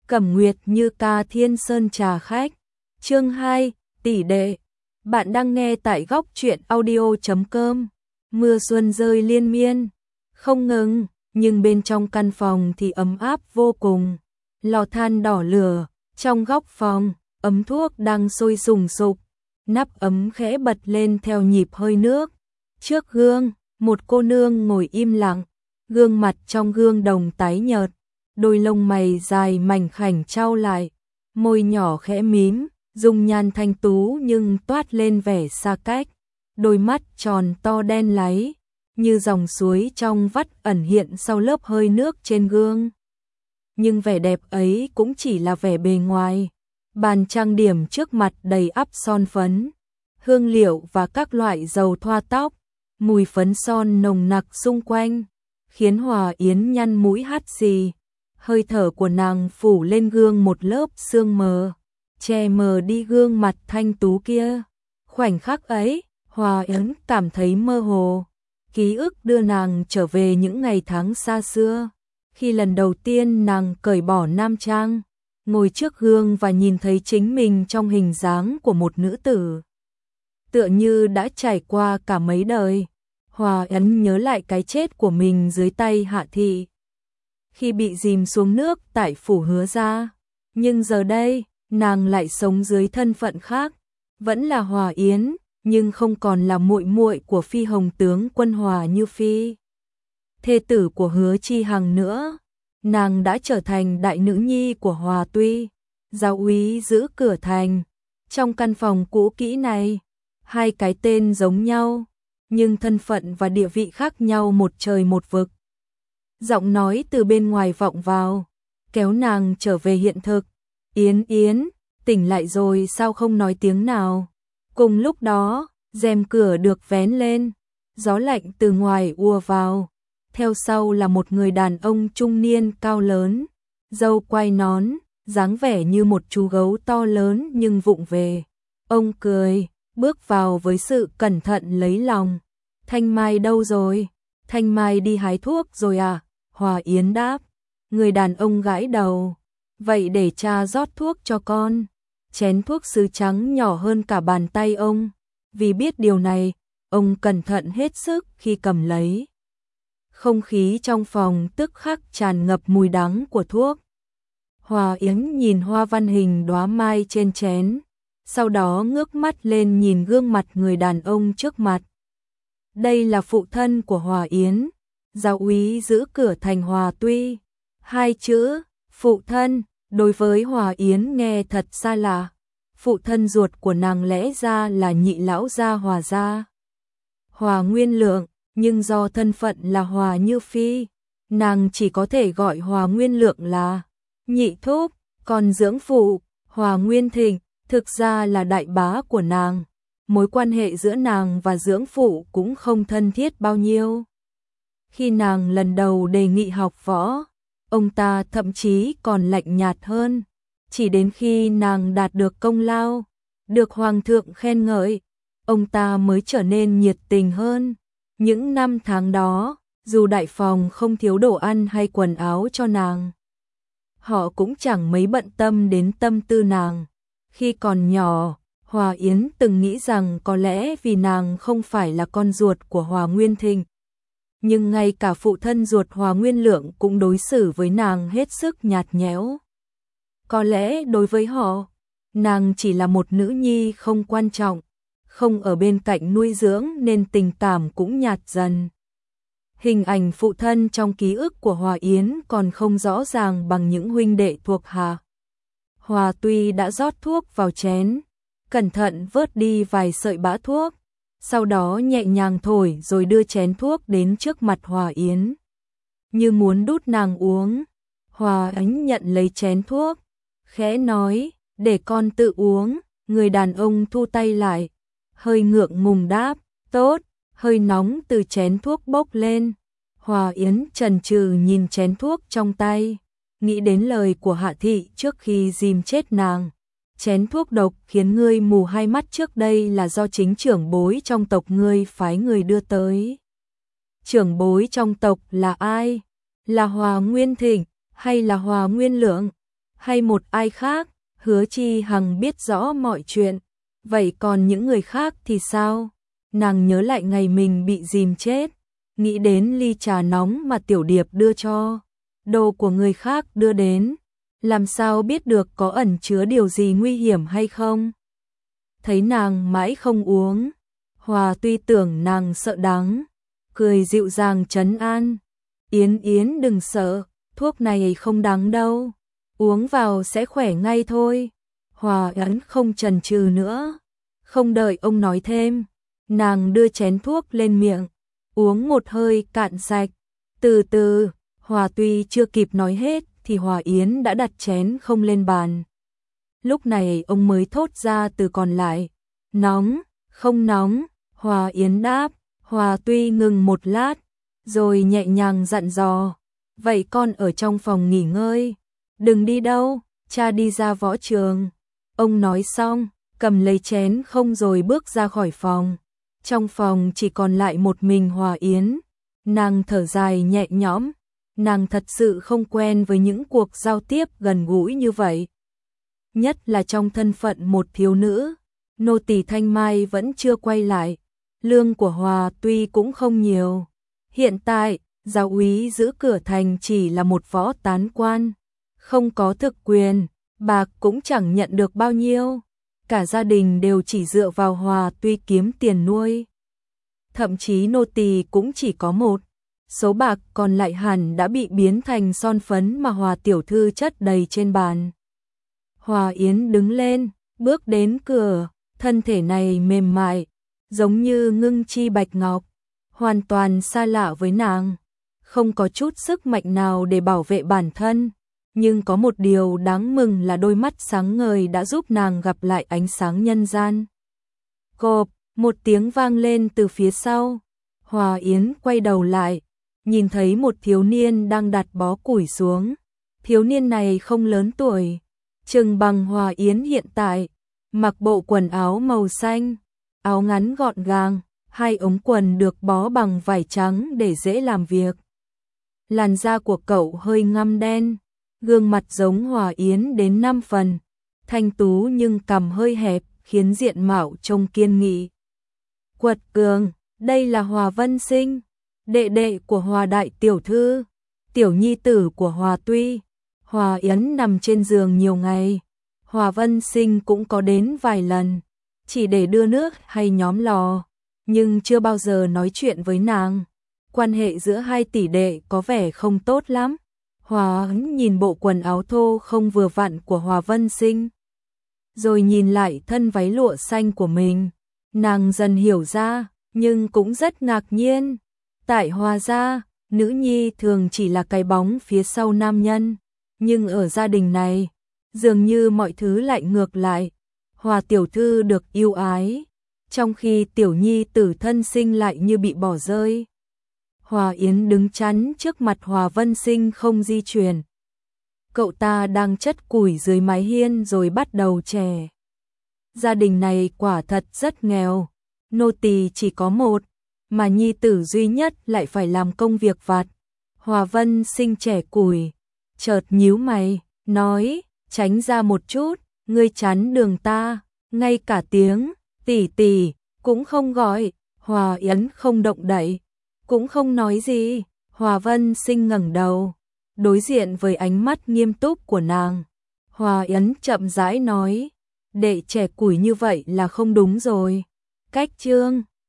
Cẩm Nguyệt Như ca Thiên Sơn trà khách. Chương 2, tỷ đệ. Bạn đang nghe tại góc truyện audio.com. Mưa xuân rơi liên miên, không ngừng, nhưng bên trong căn phòng thì ấm áp vô cùng. Lò than đỏ lửa, trong góc phòng, ấm thuốc đang sôi sùng sục. Nắp ấm khẽ bật lên theo nhịp hơi nước. Trước gương, một cô nương ngồi im lặng, gương mặt trong gương đồng tái nhợt, đôi lông mày dài mảnh khảnh chau lại, môi nhỏ khẽ mím, dung nhan thanh tú nhưng toát lên vẻ xa cách, đôi mắt tròn to đen láy, như dòng suối trong vắt ẩn hiện sau lớp hơi nước trên gương. Nhưng vẻ đẹp ấy cũng chỉ là vẻ bề ngoài. Bàn trang điểm trước mặt đầy ắp son phấn, hương liệu và các loại dầu thoa tóc, mùi phấn son nồng nặc xung quanh, khiến Hòa Yến nhăn mũi hắt xì. Hơi thở của nàng phủ lên gương một lớp sương mờ, che mờ đi gương mặt thanh tú kia. Khoảnh khắc ấy, Hòa Yến cảm thấy mơ hồ. Ký ức đưa nàng trở về những ngày tháng xa xưa, khi lần đầu tiên nàng cởi bỏ nam trang, ngồi trước gương và nhìn thấy chính mình trong hình dáng của một nữ tử. Tựa như đã trải qua cả mấy đời, Hòa Yến nhớ lại cái chết của mình dưới tay Hạ Thị, khi bị dìm xuống nước tại phủ Hứa gia. Nhưng giờ đây, nàng lại sống dưới thân phận khác, vẫn là Hòa Yến, nhưng không còn là muội muội của Phi Hồng tướng quân Hòa Như Phi, thê tử của Hứa Chi Hằng nữa. Nàng đã trở thành đại nữ nhi của Hòa Tuy, giáo úy giữ cửa thành. Trong căn phòng cũ kỹ này, hai cái tên giống nhau, nhưng thân phận và địa vị khác nhau một trời một vực. Giọng nói từ bên ngoài vọng vào, kéo nàng trở về hiện thực. Yến Yến, tỉnh lại rồi sao không nói tiếng nào? Cùng lúc đó, rèm cửa được vén lên, gió lạnh từ ngoài ùa vào. Theo sau là một người đàn ông trung niên cao lớn, râu quai nón, dáng vẻ như một chú gấu to lớn nhưng vụng về. Ông cười, bước vào với sự cẩn thận lấy lòng. Thanh Mai đâu rồi? Thanh Mai đi hái thuốc rồi à? Hòa Yến đáp. Người đàn ông gãi đầu. Vậy để cha rót thuốc cho con. Chén thuốc sứ trắng nhỏ hơn cả bàn tay ông. Vì biết điều này, ông cẩn thận hết sức khi cầm lấy. Không khí trong phòng tức khắc tràn ngập mùi đắng của thuốc. Hòa Yến nhìn hoa văn hình đóa mai trên chén, sau đó ngước mắt lên nhìn gương mặt người đàn ông trước mặt. Đây là phụ thân của Hòa Yến, giáo úy giữ cửa thành Hòa Tuy. Hai chữ phụ thân đối với Hòa Yến nghe thật xa lạ. Phụ thân ruột của nàng lẽ ra là nhị lão gia Hòa gia, Hòa Nguyên Lượng, nhưng do thân phận là Hòa Như Phi, nàng chỉ có thể gọi Hòa Nguyên Lượng là nhị thúc. Còn dưỡng phụ, Hòa Nguyên Thịnh, thực ra là đại bá của nàng. Mối quan hệ giữa nàng và dưỡng phụ cũng không thân thiết bao nhiêu. Khi nàng lần đầu đề nghị học võ, ông ta thậm chí còn lạnh nhạt hơn. Chỉ đến khi nàng đạt được công lao, được hoàng thượng khen ngợi, ông ta mới trở nên nhiệt tình hơn. Những năm tháng đó, dù đại phòng không thiếu đồ ăn hay quần áo cho nàng, họ cũng chẳng mấy bận tâm đến tâm tư nàng. Khi còn nhỏ, Hòa Yến từng nghĩ rằng có lẽ vì nàng không phải là con ruột của Hòa Nguyên Thịnh, nhưng ngay cả phụ thân ruột Hòa Nguyên Lượng cũng đối xử với nàng hết sức nhạt nhẽo. Có lẽ đối với họ, nàng chỉ là một nữ nhi không quan trọng, không ở bên cạnh nuôi dưỡng nên tình cảm cũng nhạt dần. Hình ảnh phụ thân trong ký ức của Hòa Yến còn không rõ ràng bằng những huynh đệ thuộc hạ. Hòa Tuy đã rót thuốc vào chén, cẩn thận vớt đi vài sợi bã thuốc, sau đó nhẹ nhàng thổi rồi đưa chén thuốc đến trước mặt Hòa Yến, như muốn đút nàng uống. Hòa Yến nhận lấy chén thuốc, khẽ nói, để con tự uống. Người đàn ông thu tay lại, hơi ngượng ngùng đáp, tốt. Hơi nóng từ chén thuốc bốc lên. Hòa Yến chần chừ nhìn chén thuốc trong tay, nghĩ đến lời của Hạ Thị trước khi dìm chết nàng. Chén thuốc độc khiến ngươi mù hai mắt trước đây là do chính trưởng bối trong tộc ngươi phái người đưa tới. Trưởng bối trong tộc là ai? Là Hòa Nguyên Thịnh hay là Hòa Nguyên Lượng? hay một ai khác, Hứa Chi Hằng biết rõ mọi chuyện, vậy còn những người khác thì sao? Nàng nhớ lại ngày mình bị dìm chết, nghĩ đến ly trà nóng mà Tiểu Điệp đưa cho, đồ của người khác đưa đến, làm sao biết được có ẩn chứa điều gì nguy hiểm hay không? Thấy nàng mãi không uống, Hòa tuy tưởng nàng sợ đắng, cười dịu dàng trấn an, Yến Yến đừng sợ, thuốc này không đắng đâu, uống vào sẽ khỏe ngay thôi. Hòa Yến không chần chừ nữa, không đợi ông nói thêm, nàng đưa chén thuốc lên miệng, uống một hơi cạn sạch. Từ từ, Hòa tuy chưa kịp nói hết thì Hòa Yến đã đặt chén không lên bàn. Lúc này ông mới thốt ra từ còn lại, nóng, không nóng. Hòa Yến đáp, Hòa tuy ngừng một lát, rồi nhẹ nhàng dặn dò, vậy con ở trong phòng nghỉ ngơi, đừng đi đâu, cha đi ra võ trường. Ông nói xong, cầm lấy chén không rồi bước ra khỏi phòng. Trong phòng chỉ còn lại một mình Hòa Yến, nàng thở dài nhẹ nhõm, nàng thật sự không quen với những cuộc giao tiếp gần gũi như vậy. Nhất là trong thân phận một thiếu nữ, nô tỳ Thanh Mai vẫn chưa quay lại, lương của Hòa tuy cũng không nhiều. Hiện tại, giáo úy giữ cửa thành chỉ là một võ tán quan, không có thực quyền, bạc cũng chẳng nhận được bao nhiêu. Cả gia đình đều chỉ dựa vào Hòa tuy kiếm tiền nuôi. Thậm chí nô tỳ cũng chỉ có một số bạc còn lại hẳn đã bị biến thành son phấn mà Hòa tiểu thư chất đầy trên bàn. Hòa Yến đứng lên, bước đến cửa, thân thể này mềm mại, giống như ngưng chi bạch ngọc, hoàn toàn xa lạ với nàng, không có chút sức mạnh nào để bảo vệ bản thân, nhưng có một điều đáng mừng là đôi mắt sáng ngời đã giúp nàng gặp lại ánh sáng nhân gian. Cộp, một tiếng vang lên từ phía sau, Hòa Yến quay đầu lại, nhìn thấy một thiếu niên đang đặt bó củi xuống. Thiếu niên này không lớn tuổi, chừng bằng Hòa Yến hiện tại, mặc bộ quần áo màu xanh, áo ngắn gọn gàng, hai ống quần được bó bằng vải trắng để dễ làm việc. Làn da của cậu hơi ngăm đen, gương mặt giống Hòa Yến đến 5 phần, thanh tú nhưng cằm hơi hẹp, khiến diện mạo trông kiên nghị. Quật cường, đây là Hòa Vân Sinh, đệ đệ của Hòa đại tiểu thư, tiểu nhi tử của Hòa Tuy. Hòa Yến nằm trên giường nhiều ngày, Hòa Vân Sinh cũng có đến vài lần, chỉ để đưa nước hay nhóm lò, nhưng chưa bao giờ nói chuyện với nàng. Quan hệ giữa hai tỷ đệ có vẻ không tốt lắm. Hòa Yến nhìn bộ quần áo thô không vừa vặn của Hòa Vân Sinh, rồi nhìn lại thân váy lụa xanh của mình, nàng dần hiểu ra, nhưng cũng rất ngạc nhiên. Tại Hòa gia, nữ nhi thường chỉ là cái bóng phía sau nam nhân, nhưng ở gia đình này, dường như mọi thứ lại ngược lại. Hòa tiểu thư được yêu ái, trong khi tiểu nhi tử thân sinh lại như bị bỏ rơi. Hòa Yến đứng chắn trước mặt Hòa Vân Sinh không di chuyển. Cậu ta đang chất củi dưới mái hiên rồi bắt đầu chè. Gia đình này quả thật rất nghèo, nô tỳ chỉ có một, mà nhi tử duy nhất lại phải làm công việc vặt. Hòa Vân Sinh chẻ củi, chợt nhíu mày, nói, tránh ra một chút, ngươi chắn đường ta, ngay cả tiếng tỷ tỷ cũng không gọi. Hòa Yến không động đậy, cũng không nói gì. Hòa Vân Sinh ngẩng đầu, đối diện với ánh mắt nghiêm túc của nàng. Hòa Yến chậm rãi nói, đệ trẻ củi như vậy là không đúng rồi. Cách chương